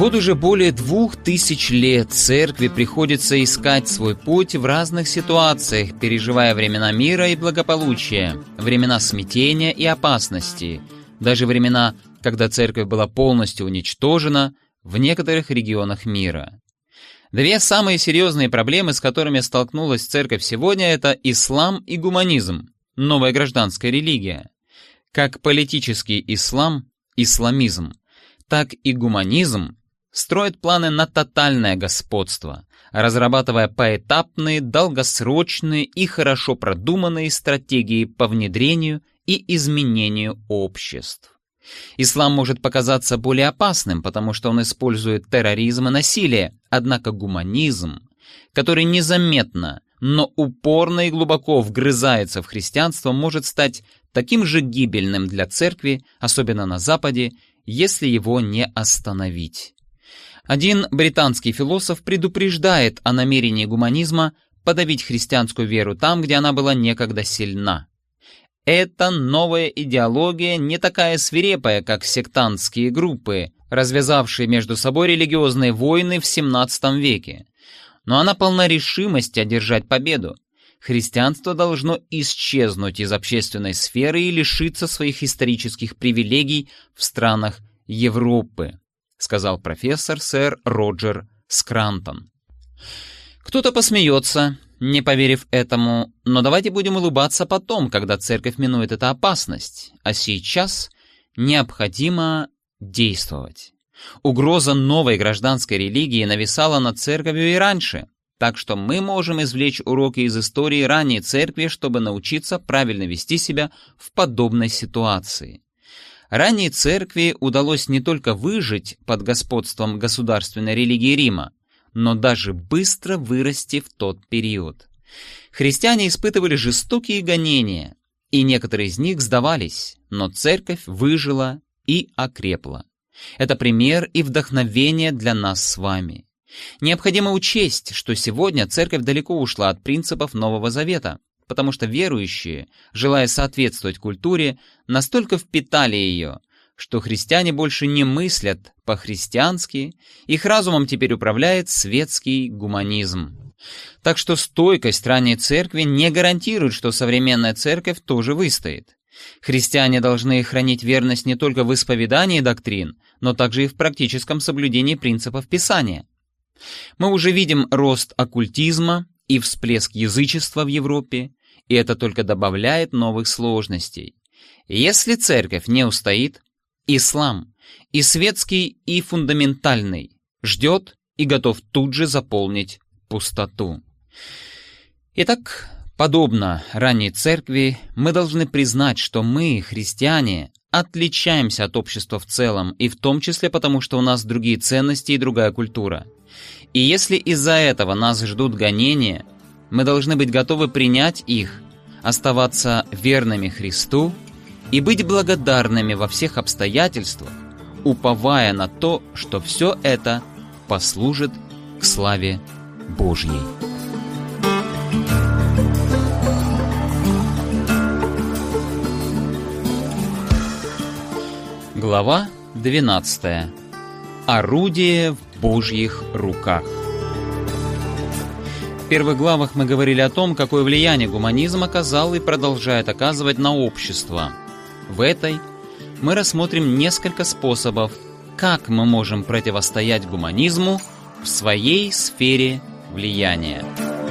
Вот уже более 2000 лет церкви приходится искать свой путь в разных ситуациях, переживая времена мира и благополучия, времена смятения и опасности, даже времена, когда церковь была полностью уничтожена в некоторых регионах мира. Две самые серьезные проблемы, с которыми столкнулась церковь сегодня, это ислам и гуманизм, новая гражданская религия. Как политический ислам, исламизм, так и гуманизм строят планы на тотальное господство, разрабатывая поэтапные, долгосрочные и хорошо продуманные стратегии по внедрению и изменению обществ. Ислам может показаться более опасным, потому что он использует терроризм и насилие, однако гуманизм, который незаметно, но упорно и глубоко вгрызается в христианство, может стать таким же гибельным для церкви, особенно на Западе, если его не остановить. Один британский философ предупреждает о намерении гуманизма подавить христианскую веру там, где она была некогда сильна. Эта новая идеология не такая свирепая, как сектантские группы, развязавшие между собой религиозные войны в XVII веке. Но она полна решимости одержать победу. Христианство должно исчезнуть из общественной сферы и лишиться своих исторических привилегий в странах Европы, сказал профессор сэр Роджер Скрантон. Кто-то посмеется, не поверив этому, но давайте будем улыбаться потом, когда церковь минует эту опасность, а сейчас необходимо действовать. Угроза новой гражданской религии нависала над церковью и раньше, так что мы можем извлечь уроки из истории ранней церкви, чтобы научиться правильно вести себя в подобной ситуации. Ранней церкви удалось не только выжить под господством государственной религии Рима, но даже быстро вырасти в тот период. Христиане испытывали жестокие гонения, и некоторые из них сдавались, но церковь выжила и окрепла. Это пример и вдохновение для нас с вами. Необходимо учесть, что сегодня церковь далеко ушла от принципов Нового Завета, потому что верующие, желая соответствовать культуре, настолько впитали ее, что христиане больше не мыслят по-христиански, их разумом теперь управляет светский гуманизм. Так что стойкость ранней церкви не гарантирует, что современная церковь тоже выстоит. Христиане должны хранить верность не только в исповедании доктрин, но также и в практическом соблюдении принципов Писания. Мы уже видим рост оккультизма и всплеск язычества в Европе, и это только добавляет новых сложностей. Если церковь не устоит, ислам, и светский, и фундаментальный, ждет и готов тут же заполнить пустоту. Итак, подобно ранней церкви, мы должны признать, что мы, христиане, отличаемся от общества в целом, и в том числе потому, что у нас другие ценности и другая культура. И если из-за этого нас ждут гонения, мы должны быть готовы принять их, оставаться верными Христу и быть благодарными во всех обстоятельствах, уповая на то, что все это послужит к славе Божьей. Глава 12. Орудие в Божьих руках. В первых главах мы говорили о том, какое влияние гуманизм оказал и продолжает оказывать на общество. В этой мы рассмотрим несколько способов, как мы можем противостоять гуманизму в своей сфере влияния.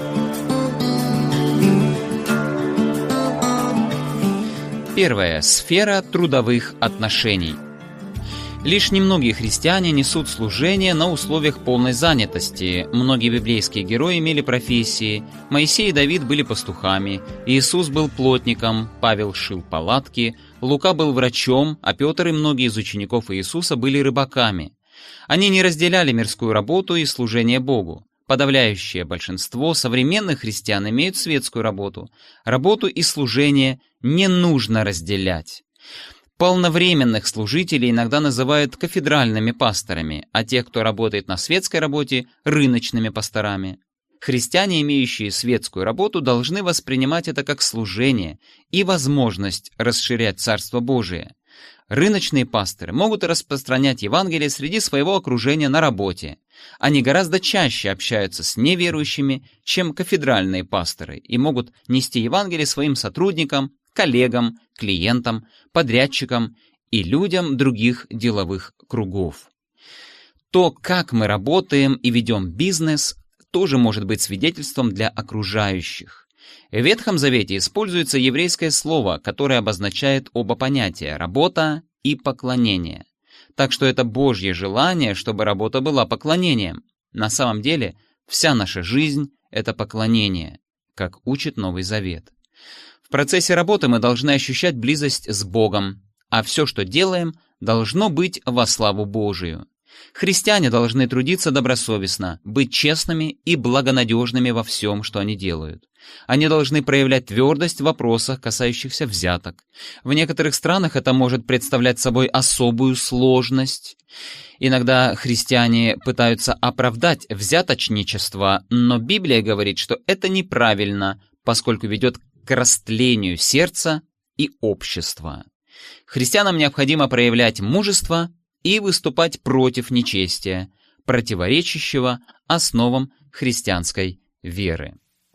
Первая сфера трудовых отношений. Лишь немногие христиане несут служение на условиях полной занятости. Многие библейские герои имели профессии. Моисей и Давид были пастухами, Иисус был плотником, Павел шил палатки, Лука был врачом, а Петр и многие из учеников Иисуса были рыбаками. Они не разделяли мирскую работу и служение Богу. Подавляющее большинство современных христиан имеют светскую работу. Работу и служение не нужно разделять. Полновременных служителей иногда называют кафедральными пасторами, а тех, кто работает на светской работе, рыночными пасторами. Христиане, имеющие светскую работу, должны воспринимать это как служение и возможность расширять Царство Божие. Рыночные пасторы могут распространять Евангелие среди своего окружения на работе. Они гораздо чаще общаются с неверующими, чем кафедральные пасторы, и могут нести Евангелие своим сотрудникам, коллегам, клиентам, подрядчикам и людям других деловых кругов. То, как мы работаем и ведем бизнес, тоже может быть свидетельством для окружающих. В Ветхом Завете используется еврейское слово, которое обозначает оба понятия – работа и поклонение. Так что это Божье желание, чтобы работа была поклонением. На самом деле, вся наша жизнь – это поклонение, как учит Новый Завет. В процессе работы мы должны ощущать близость с Богом, а все, что делаем, должно быть во славу Божию. Христиане должны трудиться добросовестно, быть честными и благонадежными во всем, что они делают. Они должны проявлять твердость в вопросах, касающихся взяток. В некоторых странах это может представлять собой особую сложность. Иногда христиане пытаются оправдать взяточничество, но Библия говорит, что это неправильно, поскольку ведет к растлению сердца и общества. Христианам необходимо проявлять мужество и выступать против нечестия, противоречащего основам христианской веры.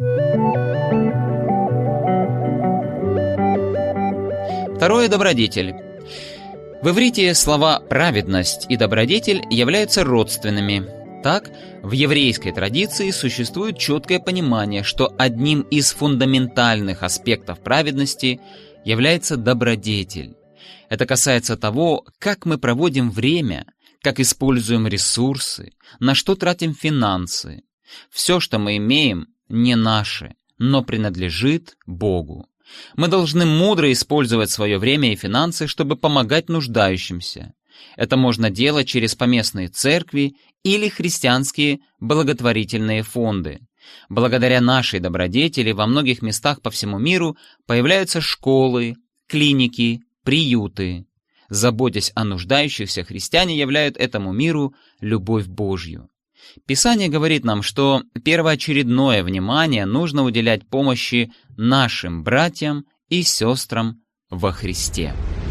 Второе – добродетель. В иврите слова «праведность» и «добродетель» являются родственными. Так, в еврейской традиции существует четкое понимание, что одним из фундаментальных аспектов праведности является добродетель. Это касается того, как мы проводим время, как используем ресурсы, на что тратим финансы. Все, что мы имеем, не наше, но принадлежит Богу. Мы должны мудро использовать свое время и финансы, чтобы помогать нуждающимся. Это можно делать через поместные церкви или христианские благотворительные фонды. Благодаря нашей добродетели во многих местах по всему миру появляются школы, клиники, приюты. Заботясь о нуждающихся, христиане являют этому миру любовь Божью. Писание говорит нам, что первоочередное внимание нужно уделять помощи нашим братьям и сестрам во Христе.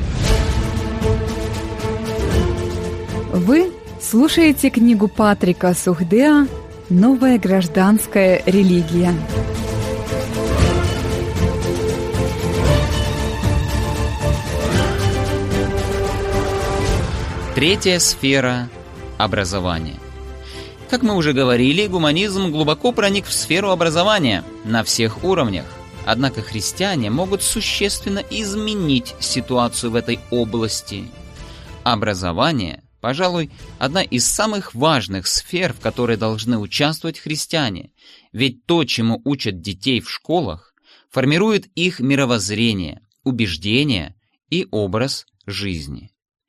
Вы слушаете книгу Патрика Сухдеа «Новая гражданская религия». Третья сфера – образование. Как мы уже говорили, гуманизм глубоко проник в сферу образования на всех уровнях. Однако христиане могут существенно изменить ситуацию в этой области. Образование, пожалуй, одна из самых важных сфер, в которой должны участвовать христиане, ведь то, чему учат детей в школах, формирует их мировоззрение, убеждения и образ жизни.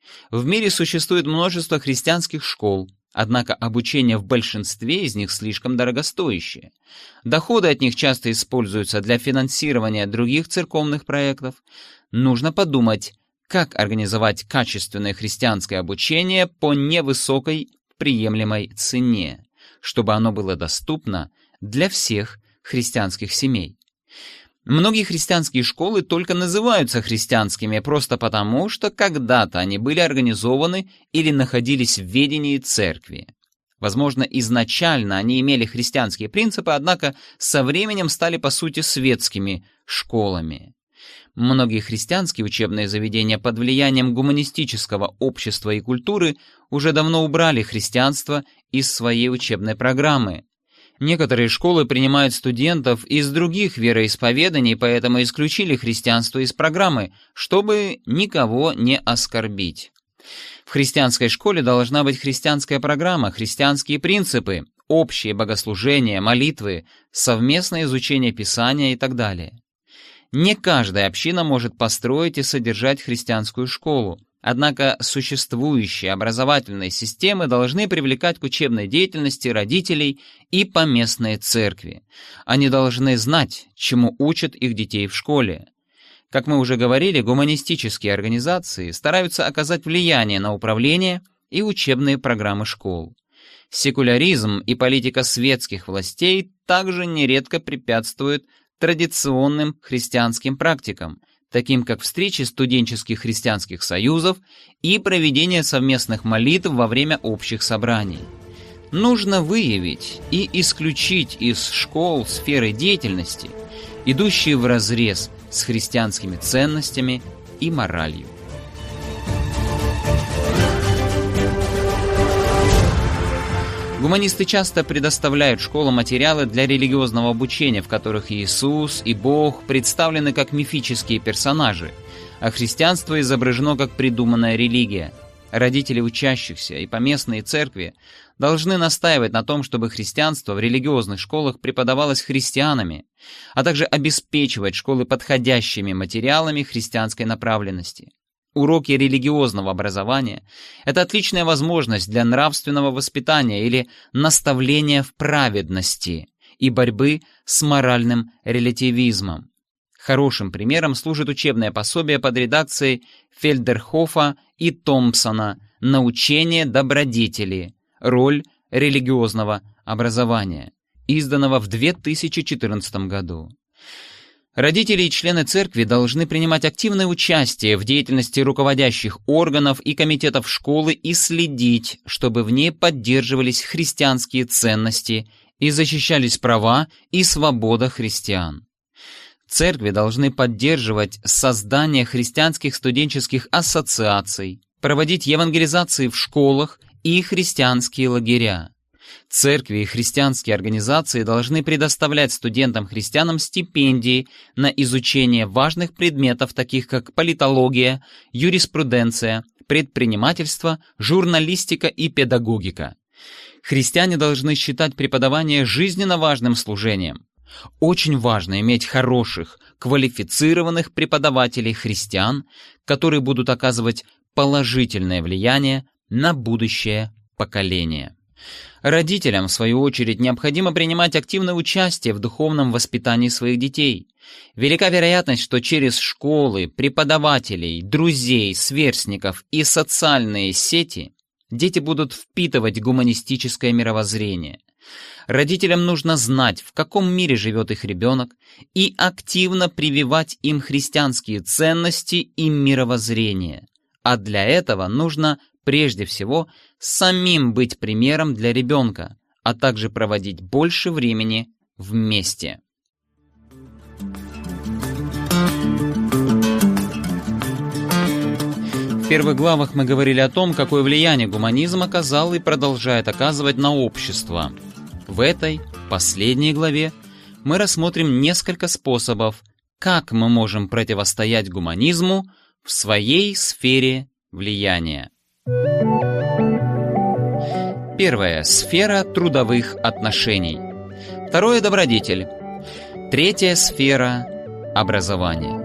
В мире существует множество христианских школ, однако обучение в большинстве из них слишком дорогостоящее. Доходы от них часто используются для финансирования других церковных проектов. Нужно подумать, как организовать качественное христианское обучение по невысокой приемлемой цене, чтобы оно было доступно для всех христианских семей. Многие христианские школы только называются христианскими просто потому, что когда-то они были организованы или находились в ведении церкви. Возможно, изначально они имели христианские принципы, однако со временем стали по сути светскими школами. Многие христианские учебные заведения под влиянием гуманистического общества и культуры уже давно убрали христианство из своей учебной программы. Некоторые школы принимают студентов из других вероисповеданий, поэтому исключили христианство из программы, чтобы никого не оскорбить. В христианской школе должна быть христианская программа, христианские принципы, общие богослужения, молитвы, совместное изучение Писания и так далее. Не каждая община может построить и содержать христианскую школу. Однако существующие образовательные системы должны привлекать к учебной деятельности родителей и поместные церкви. Они должны знать, чему учат их детей в школе. Как мы уже говорили, гуманистические организации стараются оказать влияние на управление и учебные программы школ. Секуляризм и политика светских властей также нередко препятствуют традиционным христианским практикам, таким как встречи студенческих христианских союзов и проведение совместных молитв во время общих собраний. Нужно выявить и исключить из школ сферы деятельности, идущие вразрез с христианскими ценностями и моралью. Гуманисты часто предоставляют школам материалы для религиозного обучения, в которых Иисус и Бог представлены как мифические персонажи, а христианство изображено как придуманная религия. Родители учащихся и поместные церкви должны настаивать на том, чтобы христианство в религиозных школах преподавалось христианами, а также обеспечивать школы подходящими материалами христианской направленности. Уроки религиозного образования – это отличная возможность для нравственного воспитания или наставления в праведности и борьбы с моральным релятивизмом. Хорошим примером служит учебное пособие под редакцией Фельдерхофа и Томпсона «Научение добродетели. Роль религиозного образования», изданного в 2014 году. Родители и члены церкви должны принимать активное участие в деятельности руководящих органов и комитетов школы и следить, чтобы в ней поддерживались христианские ценности и защищались права и свобода христиан. Церкви должны поддерживать создание христианских студенческих ассоциаций, проводить евангелизации в школах и христианские лагеря. Церкви и христианские организации должны предоставлять студентам-христианам стипендии на изучение важных предметов, таких как политология, юриспруденция, предпринимательство, журналистика и педагогика. Христиане должны считать преподавание жизненно важным служением. Очень важно иметь хороших, квалифицированных преподавателей-христиан, которые будут оказывать положительное влияние на будущее поколение. Родителям, в свою очередь, необходимо принимать активное участие в духовном воспитании своих детей. Велика вероятность, что через школы, преподавателей, друзей, сверстников и социальные сети дети будут впитывать гуманистическое мировоззрение. Родителям нужно знать, в каком мире живет их ребенок, и активно прививать им христианские ценности и мировоззрение. А для этого нужно прежде всего самим быть примером для ребенка, а также проводить больше времени вместе. В первых главах мы говорили о том, какое влияние гуманизм оказал и продолжает оказывать на общество. В этой, последней главе, мы рассмотрим несколько способов, как мы можем противостоять гуманизму в своей сфере влияния. Первая – сфера трудовых отношений. Второе – добродетель. Третья сфера – образование.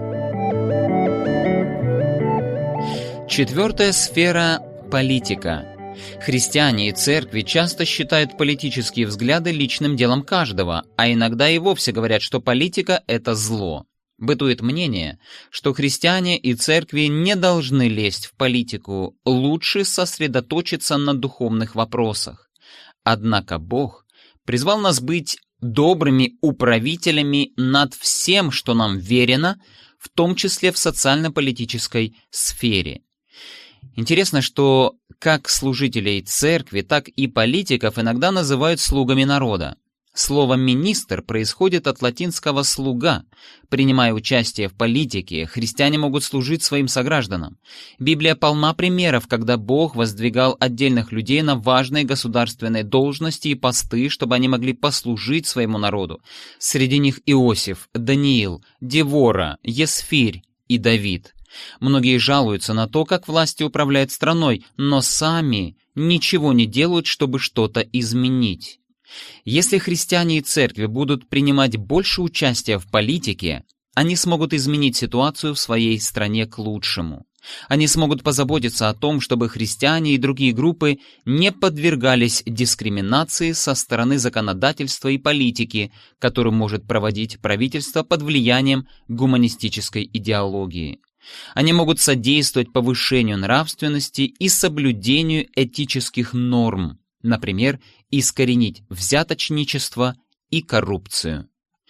Четвертая сфера – политика. Христиане и церкви часто считают политические взгляды личным делом каждого, а иногда и вовсе говорят, что политика – это зло. Бытует мнение, что христиане и церкви не должны лезть в политику, лучше сосредоточиться на духовных вопросах. Однако Бог призвал нас быть добрыми управителями над всем, что нам верено, в том числе в социально-политической сфере. Интересно, что как служителей церкви, так и политиков иногда называют слугами народа. Слово «министр» происходит от латинского «слуга». Принимая участие в политике, христиане могут служить своим согражданам. Библия полна примеров, когда Бог воздвигал отдельных людей на важные государственные должности и посты, чтобы они могли послужить своему народу. Среди них Иосиф, Даниил, Девора, Есфирь и Давид. Многие жалуются на то, как власти управляют страной, но сами ничего не делают, чтобы что-то изменить. Если христиане и церкви будут принимать больше участия в политике, они смогут изменить ситуацию в своей стране к лучшему. Они смогут позаботиться о том, чтобы христиане и другие группы не подвергались дискриминации со стороны законодательства и политики, которую может проводить правительство под влиянием гуманистической идеологии. Они могут содействовать повышению нравственности и соблюдению этических норм, например, искоренить взяточничество и коррупцию.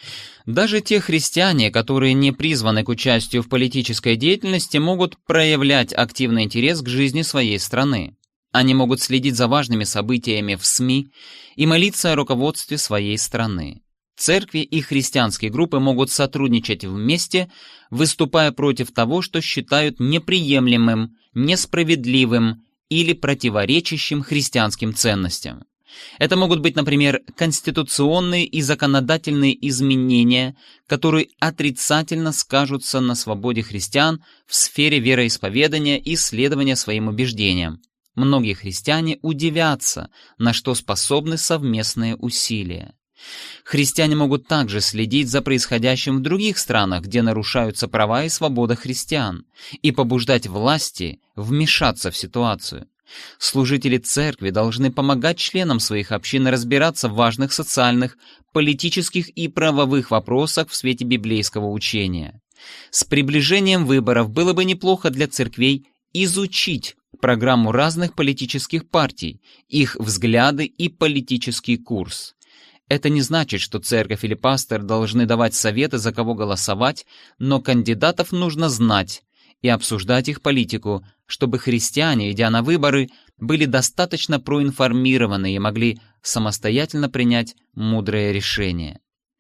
Даже те христиане, которые не призваны к участию в политической деятельности, могут проявлять активный интерес к жизни своей страны. Они могут следить за важными событиями в СМИ и молиться о руководстве своей страны. Церкви и христианские группы могут сотрудничать вместе, выступая против того, что считают неприемлемым, несправедливым или противоречащим христианским ценностям. Это могут быть, например, конституционные и законодательные изменения, которые отрицательно скажутся на свободе христиан в сфере вероисповедания и следования своим убеждениям. Многие христиане удивятся, на что способны совместные усилия. Христиане могут также следить за происходящим в других странах, где нарушаются права и свобода христиан, и побуждать власти вмешаться в ситуацию. Служители церкви должны помогать членам своих общин разбираться в важных социальных, политических и правовых вопросах в свете библейского учения. С приближением выборов было бы неплохо для церквей изучить программу разных политических партий, их взгляды и политический курс. Это не значит, что церковь или пастор должны давать советы, за кого голосовать, но кандидатов нужно знать и обсуждать их политику, чтобы христиане, идя на выборы, были достаточно проинформированы и могли самостоятельно принять мудрое решение.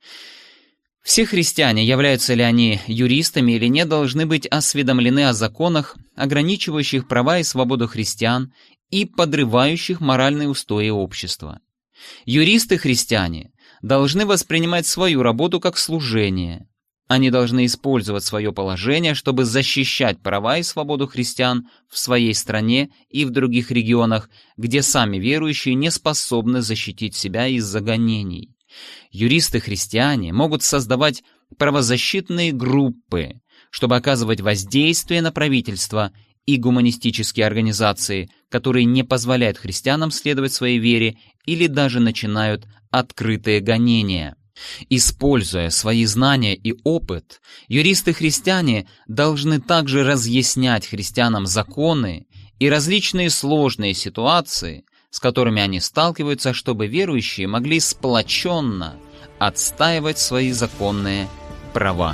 Все христиане, являются ли они юристами или нет, должны быть осведомлены о законах, ограничивающих права и свободу христиан и подрывающих моральные устои общества. Юристы-христиане должны воспринимать свою работу как служение. Они должны использовать свое положение, чтобы защищать права и свободу христиан в своей стране и в других регионах, где сами верующие не способны защитить себя из-за гонений. Юристы-христиане могут создавать правозащитные группы, чтобы оказывать воздействие на правительство и гуманистические организации, которые не позволяют христианам следовать своей вере или даже начинают открытые гонения. Используя свои знания и опыт, юристы-христиане должны также разъяснять христианам законы и различные сложные ситуации, с которыми они сталкиваются, чтобы верующие могли сплоченно отстаивать свои законные права.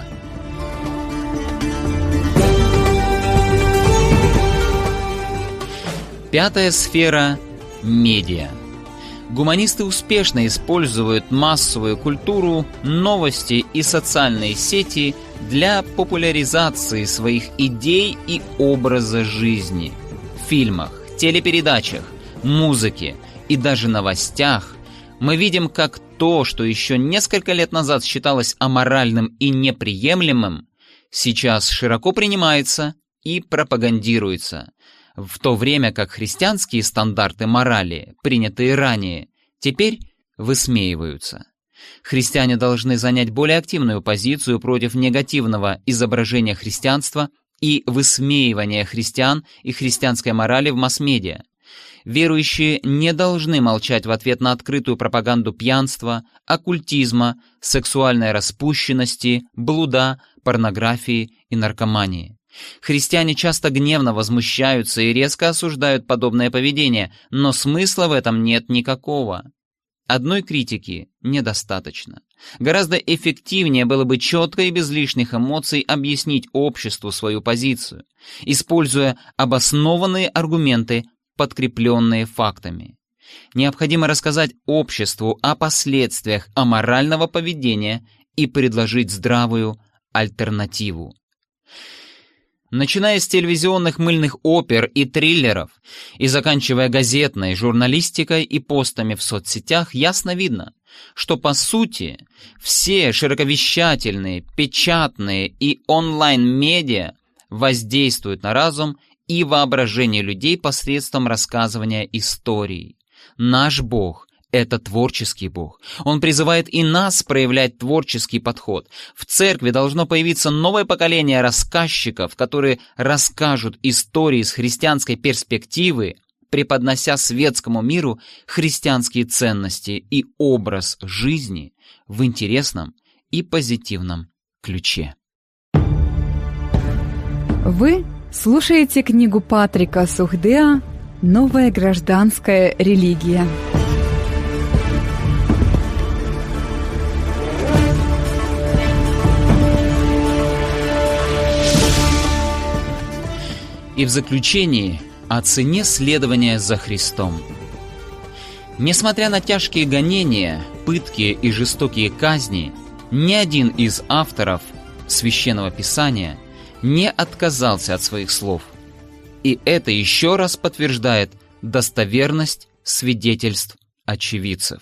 Пятая сфера – медиа. Гуманисты успешно используют массовую культуру, новости и социальные сети для популяризации своих идей и образа жизни. В фильмах, телепередачах, музыке и даже новостях мы видим, как то, что еще несколько лет назад считалось аморальным и неприемлемым, сейчас широко принимается и пропагандируется, в то время как христианские стандарты морали, принятые ранее, теперь высмеиваются. Христиане должны занять более активную позицию против негативного изображения христианства и высмеивания христиан и христианской морали в масс-медиа. Верующие не должны молчать в ответ на открытую пропаганду пьянства, оккультизма, сексуальной распущенности, блуда, порнографии и наркомании. Христиане часто гневно возмущаются и резко осуждают подобное поведение, но смысла в этом нет никакого. Одной критики недостаточно. Гораздо эффективнее было бы четко и без лишних эмоций объяснить обществу свою позицию, используя обоснованные аргументы, подкрепленные фактами. Необходимо рассказать обществу о последствиях аморального поведения и предложить здравую альтернативу. Начиная с телевизионных мыльных опер и триллеров и заканчивая газетной журналистикой и постами в соцсетях, ясно видно, что по сути все широковещательные, печатные и онлайн-медиа воздействуют на разум и воображение людей посредством рассказывания историй. Наш Бог — это творческий Бог. Он призывает и нас проявлять творческий подход. В церкви должно появиться новое поколение рассказчиков, которые расскажут истории с христианской перспективы, преподнося светскому миру христианские ценности и образ жизни в интересном и позитивном ключе. Вы слушаете книгу Патрика Сухдеа «Новая гражданская религия». И в заключении о цене следования за Христом. Несмотря на тяжкие гонения, пытки и жестокие казни, ни один из авторов Священного Писания не отказался от своих слов. И это еще раз подтверждает достоверность свидетельств очевидцев.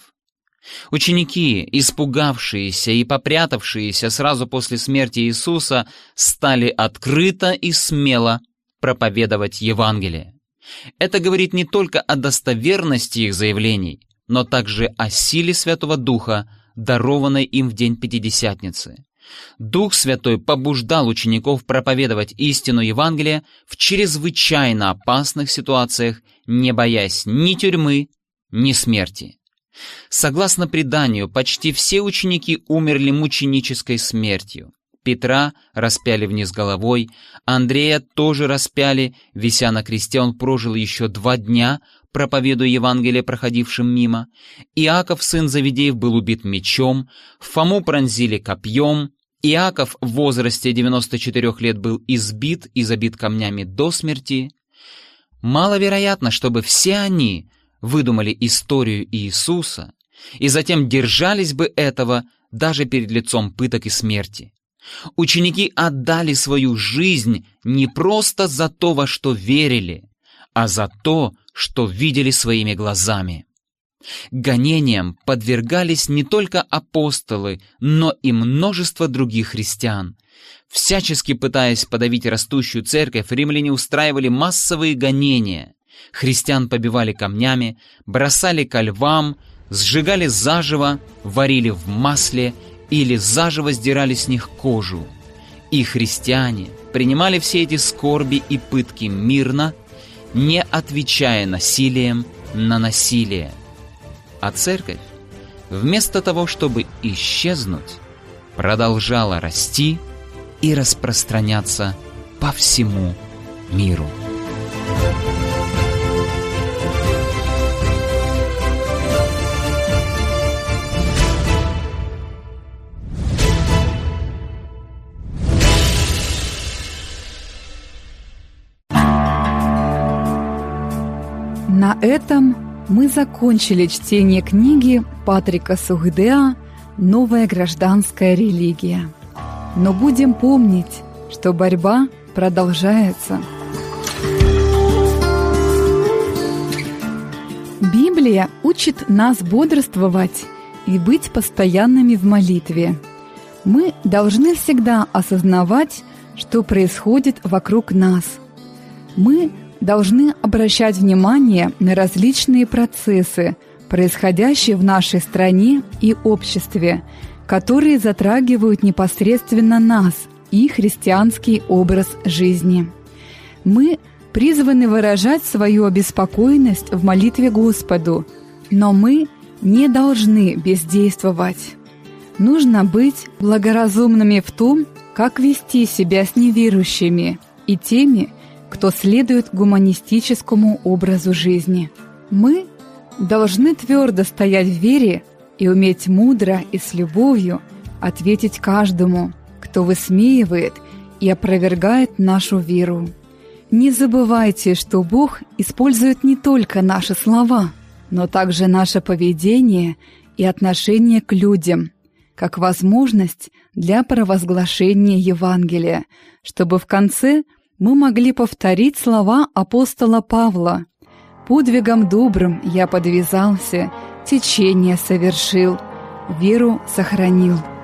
Ученики, испугавшиеся и попрятавшиеся сразу после смерти Иисуса, стали открыто и смело проповедовать Евангелие. Это говорит не только о достоверности их заявлений, но также о силе Святого Духа, дарованной им в день Пятидесятницы. Дух Святой побуждал учеников проповедовать истину Евангелия в чрезвычайно опасных ситуациях, не боясь ни тюрьмы, ни смерти. Согласно преданию, почти все ученики умерли мученической смертью. Петра распяли вниз головой, Андрея тоже распяли, вися на кресте он прожил еще 2 дня, проповедуя Евангелие проходившим мимо. Иаков, сын Завидеев, был убит мечом, Фому пронзили копьем, Иаков в возрасте 94 лет был избит и забит камнями до смерти. Маловероятно, чтобы все они выдумали историю Иисуса и затем держались бы этого даже перед лицом пыток и смерти. Ученики отдали свою жизнь не просто за то, во что верили, а за то, что видели своими глазами. Гонениям подвергались не только апостолы, но и множество других христиан. Всячески пытаясь подавить растущую церковь, римляне устраивали массовые гонения. Христиан побивали камнями, бросали ко львам, сжигали заживо, варили в масле или заживо сдирали с них кожу. И христиане принимали все эти скорби и пытки мирно, не отвечая насилием на насилие. А церковь, вместо того, чтобы исчезнуть, продолжала расти и распространяться по всему миру. На этом мы закончили чтение книги Патрика Сухдеа «Новая гражданская религия». Но будем помнить, что борьба продолжается. Библия учит нас бодрствовать и быть постоянными в молитве. Мы должны всегда осознавать, что происходит вокруг нас. Мы должны обращать внимание на различные процессы, происходящие в нашей стране и обществе, которые затрагивают непосредственно нас и христианский образ жизни. Мы призваны выражать свою обеспокоенность в молитве Господу, но мы не должны бездействовать. Нужно быть благоразумными в том, как вести себя с неверующими и теми, кто следует гуманистическому образу жизни. Мы должны твердо стоять в вере и уметь мудро и с любовью ответить каждому, кто высмеивает и опровергает нашу веру. Не забывайте, что Бог использует не только наши слова, но также наше поведение и отношение к людям, как возможность для провозглашения Евангелия, чтобы в конце мы могли повторить слова апостола Павла: «Подвигом добрым я подвязался, течение совершил, веру сохранил».